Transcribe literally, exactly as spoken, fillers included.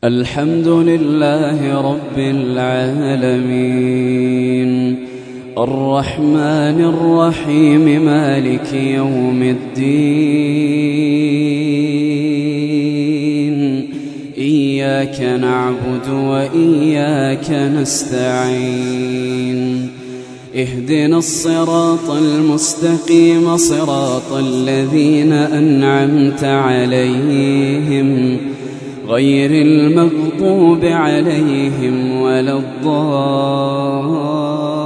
الحمد لله رب العالمين الرحمن الرحيم مالك يوم الدين إياك نعبد وإياك نستعين اهدنا الصراط المستقيم صراط الذين أنعمت عليهم غير المغضوب عليهم ولا الضالين